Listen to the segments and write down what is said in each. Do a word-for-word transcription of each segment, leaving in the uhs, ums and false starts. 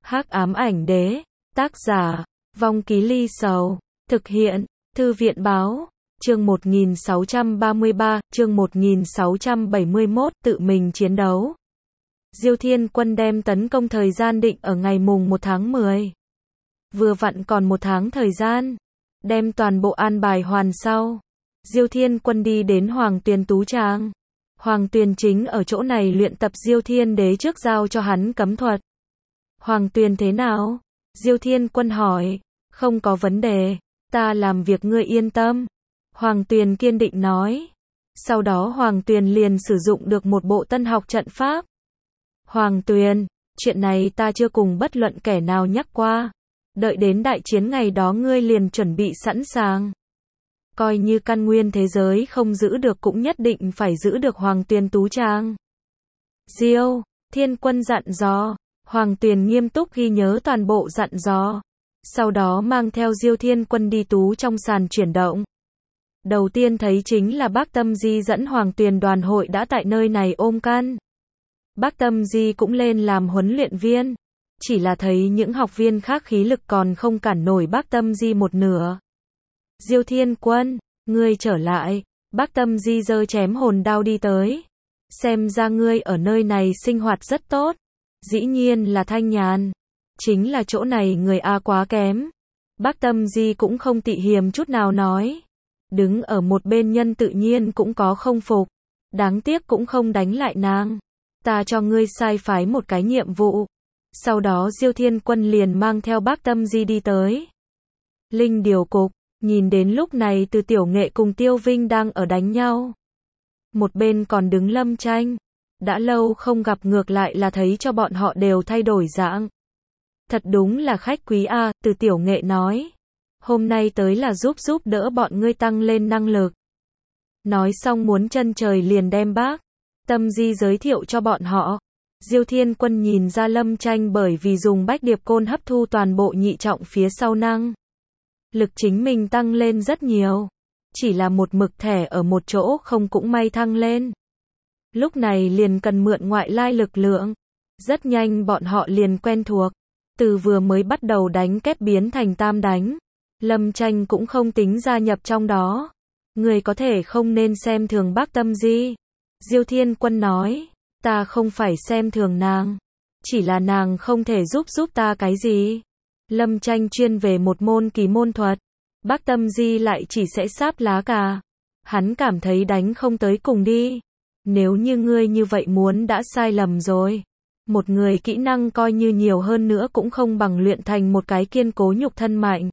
Hắc ám ảnh đế, tác giả, Vong Ký Ly Sầu, thực hiện, Thư viện báo, chương một nghìn sáu trăm ba mươi ba, chương một nghìn sáu trăm bảy mươi mốt, tự mình chiến đấu. Diêu Thiên Quân đem tấn công thời gian định ở ngày mùng một tháng mười. Vừa vặn còn một tháng thời gian, đem toàn bộ an bài hoàn sau. Diêu Thiên Quân đi đến Hoàng Tuyền Tú Tràng. Hoàng Tuyền chính ở chỗ này luyện tập Diêu Thiên Đế trước giao cho hắn cấm thuật. Hoàng Tuyền thế nào? Diêu Thiên Quân hỏi. Không có vấn đề, ta làm việc ngươi yên tâm. Hoàng Tuyền kiên định nói. Sau đó Hoàng Tuyền liền sử dụng được một bộ tân học trận pháp. Hoàng Tuyền, chuyện này ta chưa cùng bất luận kẻ nào nhắc qua. Đợi đến đại chiến ngày đó ngươi liền chuẩn bị sẵn sàng. Coi như căn nguyên thế giới không giữ được cũng nhất định phải giữ được Hoàng Tuyền Tú Tràng. Diêu Thiên Quân dặn dò. Hoàng Tuyền nghiêm túc ghi nhớ toàn bộ dặn dò. Sau đó mang theo Diêu Thiên Quân đi tú trong sàn chuyển động. Đầu tiên thấy chính là Bác Tâm Di dẫn Hoàng Tuyền đoàn hội đã tại nơi này ôm căn. Bác Tâm Di cũng lên làm huấn luyện viên. Chỉ là thấy những học viên khác khí lực còn không cản nổi Bác Tâm Di một nửa. Diêu Thiên Quân, ngươi trở lại. Bác Tâm Di giơ chém hồn đao đi tới. Xem ra ngươi ở nơi này sinh hoạt rất tốt. Dĩ nhiên là thanh nhàn. Chính là chỗ này người A quá kém. Bác Tâm Di cũng không tị hiềm chút nào nói. Đứng ở một bên nhân tự nhiên cũng có không phục. Đáng tiếc cũng không đánh lại nàng. Ta cho ngươi sai phái một cái nhiệm vụ. Sau đó Diêu Thiên Quân liền mang theo Bác Tâm Di đi tới Linh Điều Cục. Nhìn đến lúc này Từ Tiểu Nghệ cùng Tiêu Vinh đang ở đánh nhau. Một bên còn đứng Lâm Tranh. Đã lâu không gặp ngược lại là thấy cho bọn họ đều thay đổi dạng. Thật đúng là khách quý a, Từ Tiểu Nghệ nói. Hôm nay tới là giúp giúp đỡ bọn ngươi tăng lên năng lực. Nói xong muốn chân trời liền đem Bác Tâm Di giới thiệu cho bọn họ. Diêu Thiên Quân nhìn ra Lâm Tranh bởi vì dùng Bách Điệp Côn hấp thu toàn bộ nhị trọng phía sau năng lực chính mình tăng lên rất nhiều. Chỉ là một mực thẻ ở một chỗ không cũng may thăng lên. Lúc này liền cần mượn ngoại lai lực lượng. Rất nhanh bọn họ liền quen thuộc. Từ vừa mới bắt đầu đánh kép biến thành tam đánh. Lâm Tranh cũng không tính gia nhập trong đó. Người có thể không nên xem thường Bác Tâm Di. Diêu Thiên Quân nói. Ta không phải xem thường nàng. Chỉ là nàng không thể giúp giúp ta cái gì. Lâm Tranh chuyên về một môn kỳ môn thuật. Bác Tâm Di lại chỉ sẽ sáp lá cà. Hắn cảm thấy đánh không tới cùng đi. Nếu như ngươi như vậy muốn đã sai lầm rồi. Một người kỹ năng coi như nhiều hơn nữa cũng không bằng luyện thành một cái kiên cố nhục thân mạnh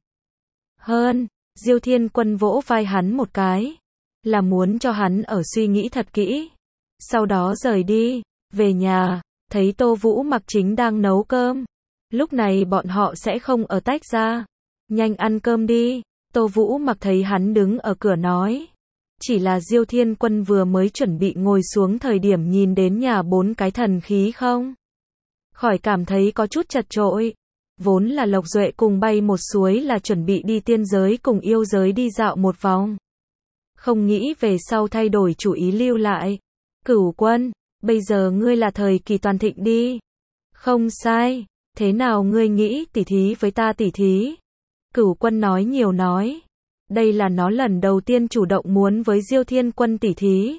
hơn. Diêu Thiên Quân vỗ vai hắn một cái. Là muốn cho hắn ở suy nghĩ thật kỹ. Sau đó rời đi. Về nhà. Thấy Tô Vũ Mặc chính đang nấu cơm. Lúc này bọn họ sẽ không ở tách ra. Nhanh ăn cơm đi. Tô Vũ Mặc thấy hắn đứng ở cửa nói. Chỉ là Diêu Thiên Quân vừa mới chuẩn bị ngồi xuống thời điểm nhìn đến nhà bốn cái thần khí không. Khỏi cảm thấy có chút chật chội. Vốn là Lộc Duệ cùng bay một suối là chuẩn bị đi tiên giới cùng yêu giới đi dạo một vòng. Không nghĩ về sau thay đổi chủ ý lưu lại. Cửu Quân, bây giờ ngươi là thời kỳ toàn thịnh đi. Không sai. Thế nào ngươi nghĩ tỉ thí với ta tỉ thí? Cửu Quân nói nhiều nói. Đây là nó lần đầu tiên chủ động muốn với Diêu Thiên Quân tỉ thí.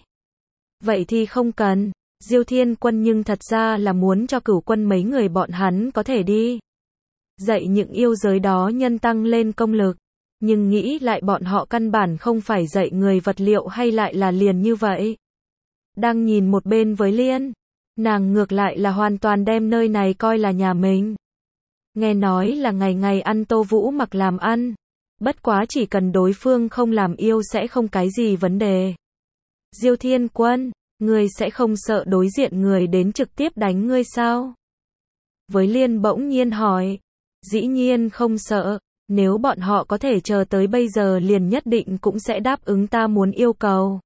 Vậy thì không cần. Diêu Thiên Quân nhưng thật ra là muốn cho Cửu Quân mấy người bọn hắn có thể đi dạy những yêu giới đó nhân tăng lên công lực. Nhưng nghĩ lại bọn họ căn bản không phải dạy người vật liệu hay lại là liền như vậy. Đang nhìn một bên với Liên. Nàng ngược lại là hoàn toàn đem nơi này coi là nhà mình. Nghe nói là ngày ngày ăn Tô Vũ Mặc làm ăn. Bất quá chỉ cần đối phương không làm yêu sẽ không cái gì vấn đề. Diêu Thiên Quân, ngươi sẽ không sợ đối diện người đến trực tiếp đánh ngươi sao? Với Liên bỗng nhiên hỏi. Dĩ nhiên không sợ. Nếu bọn họ có thể chờ tới bây giờ liền nhất định cũng sẽ đáp ứng ta muốn yêu cầu.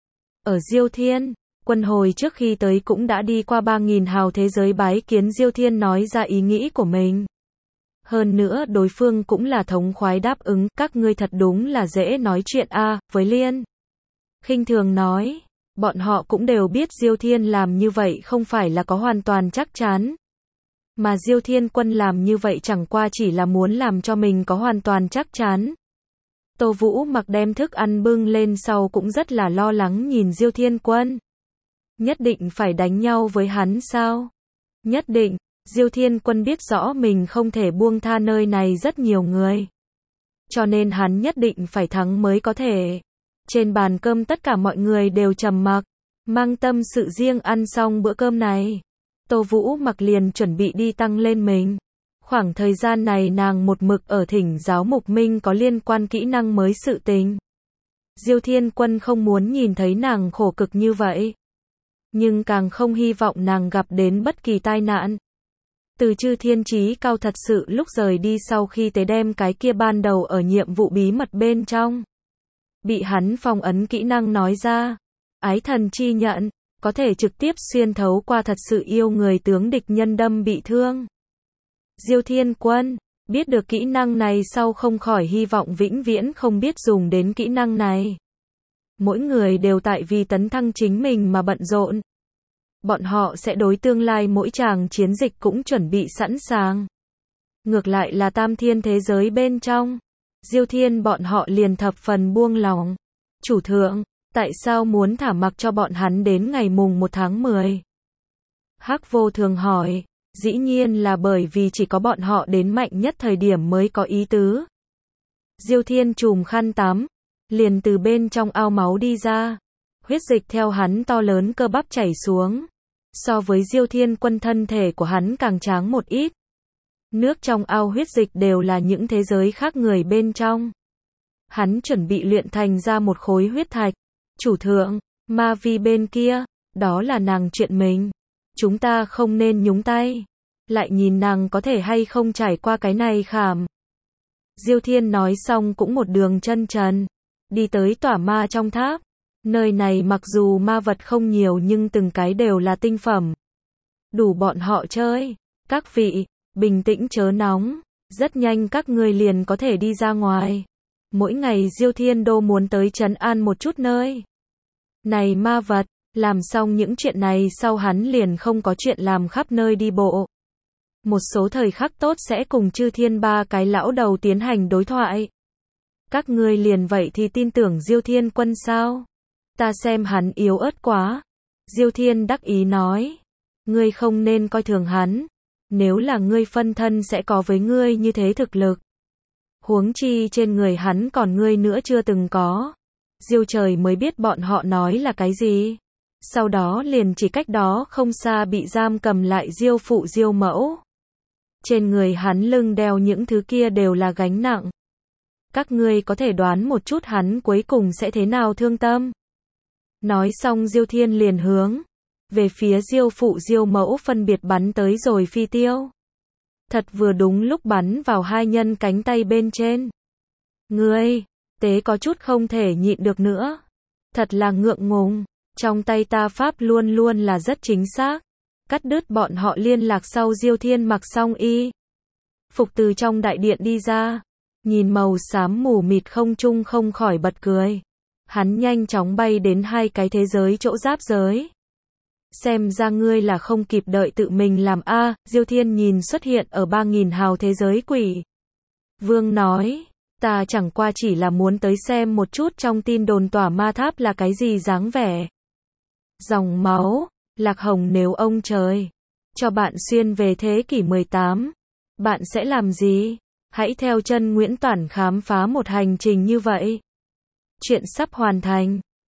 Ở Diêu Thiên Quân hồi trước khi tới cũng đã đi qua ba nghìn hào thế giới bái kiến Diêu Thiên nói ra ý nghĩ của mình. Hơn nữa đối phương cũng là thống khoái đáp ứng. Các ngươi thật đúng là dễ nói chuyện a. Với Liên khinh thường nói. Bọn họ cũng đều biết Diêu Thiên làm như vậy không phải là có hoàn toàn chắc chắn. Mà Diêu Thiên Quân làm như vậy chẳng qua chỉ là muốn làm cho mình có hoàn toàn chắc chắn. Tô Vũ Mặc đem thức ăn bưng lên sau cũng rất là lo lắng nhìn Diêu Thiên Quân. Nhất định phải đánh nhau với hắn sao? Nhất định, Diêu Thiên Quân biết rõ mình không thể buông tha nơi này rất nhiều người. Cho nên hắn nhất định phải thắng mới có thể. Trên bàn cơm tất cả mọi người đều trầm mặc, mang tâm sự riêng ăn xong bữa cơm này. Tô Vũ Mặc liền chuẩn bị đi tăng lên mình. Khoảng thời gian này nàng một mực ở thỉnh giáo Mục Minh có liên quan kỹ năng mới sự tình. Diêu Thiên Quân không muốn nhìn thấy nàng khổ cực như vậy. Nhưng càng không hy vọng nàng gặp đến bất kỳ tai nạn. Từ Chư Thiên Chí Cao thật sự lúc rời đi sau khi tế đem cái kia ban đầu ở nhiệm vụ bí mật bên trong. Bị hắn phong ấn kỹ năng nói ra. Ái thần chi nhận, có thể trực tiếp xuyên thấu qua thật sự yêu người tướng địch nhân đâm bị thương. Diêu Thiên Quân, biết được kỹ năng này sau không khỏi hy vọng vĩnh viễn không biết dùng đến kỹ năng này. Mỗi người đều tại vì tấn thăng chính mình mà bận rộn. Bọn họ sẽ đối tương lai mỗi tràng chiến dịch cũng chuẩn bị sẵn sàng. Ngược lại là tam thiên thế giới bên trong. Diêu Thiên bọn họ liền thập phần buông lòng. Chủ thượng, tại sao muốn thả mặc cho bọn hắn đến ngày mùng một tháng mười? Hắc Vô Thường hỏi. Dĩ nhiên là bởi vì chỉ có bọn họ đến mạnh nhất thời điểm mới có ý tứ. Diêu Thiên chùm khăn tắm, liền từ bên trong ao máu đi ra. Huyết dịch theo hắn to lớn cơ bắp chảy xuống. So với Diêu Thiên Quân thân thể của hắn càng tráng một ít. Nước trong ao huyết dịch đều là những thế giới khác người bên trong. Hắn chuẩn bị luyện thành ra một khối huyết thạch. Chủ thượng, Ma Vi bên kia, đó là nàng chuyện mình. Chúng ta không nên nhúng tay. Lại nhìn nàng có thể hay không trải qua cái này khảm. Diêu Thiên nói xong cũng một đường chân trần. Đi tới tỏa ma trong tháp. Nơi này mặc dù ma vật không nhiều nhưng từng cái đều là tinh phẩm. Đủ bọn họ chơi. Các vị, bình tĩnh chớ nóng. Rất nhanh các ngươi liền có thể đi ra ngoài. Mỗi ngày Diêu Thiên Đô muốn tới trấn an một chút nơi. Này ma vật. Làm xong những chuyện này sau hắn liền không có chuyện làm khắp nơi đi bộ. Một số thời khắc tốt sẽ cùng Chư Thiên ba cái lão đầu tiến hành đối thoại. Các ngươi liền vậy thì tin tưởng Diêu Thiên Quân sao? Ta xem hắn yếu ớt quá. Diêu Thiên đắc ý nói. Ngươi không nên coi thường hắn. Nếu là ngươi phân thân sẽ có với ngươi như thế thực lực. Huống chi trên người hắn còn ngươi nữa chưa từng có. Diêu trời mới biết bọn họ nói là cái gì. Sau đó liền chỉ cách đó không xa bị giam cầm lại Diêu phụ Diêu mẫu. Trên người hắn lưng đeo những thứ kia đều là gánh nặng. Các ngươi có thể đoán một chút hắn cuối cùng sẽ thế nào thương tâm. Nói xong Diêu Thiên liền hướng về phía Diêu phụ Diêu mẫu phân biệt bắn tới rồi phi tiêu. Thật vừa đúng lúc bắn vào hai nhân cánh tay bên trên. Ngươi, tế có chút không thể nhịn được nữa. Thật là ngượng ngùng. Trong tay ta pháp luôn luôn là rất chính xác. Cắt đứt bọn họ liên lạc sau Diêu Thiên mặc xong y phục từ trong đại điện đi ra. Nhìn màu xám mù mịt không trung không khỏi bật cười. Hắn nhanh chóng bay đến hai cái thế giới chỗ giáp giới. Xem ra ngươi là không kịp đợi tự mình làm a. À, Diêu Thiên nhìn xuất hiện ở ba nghìn hào thế giới quỷ vương nói. Ta chẳng qua chỉ là muốn tới xem một chút trong tin đồn tỏa ma tháp là cái gì dáng vẻ. Dòng máu, Lạc Hồng nếu ông trời cho bạn xuyên về thế kỷ mười tám, bạn sẽ làm gì? Hãy theo chân Nguyễn Toản khám phá một hành trình như vậy. Chuyện sắp hoàn thành.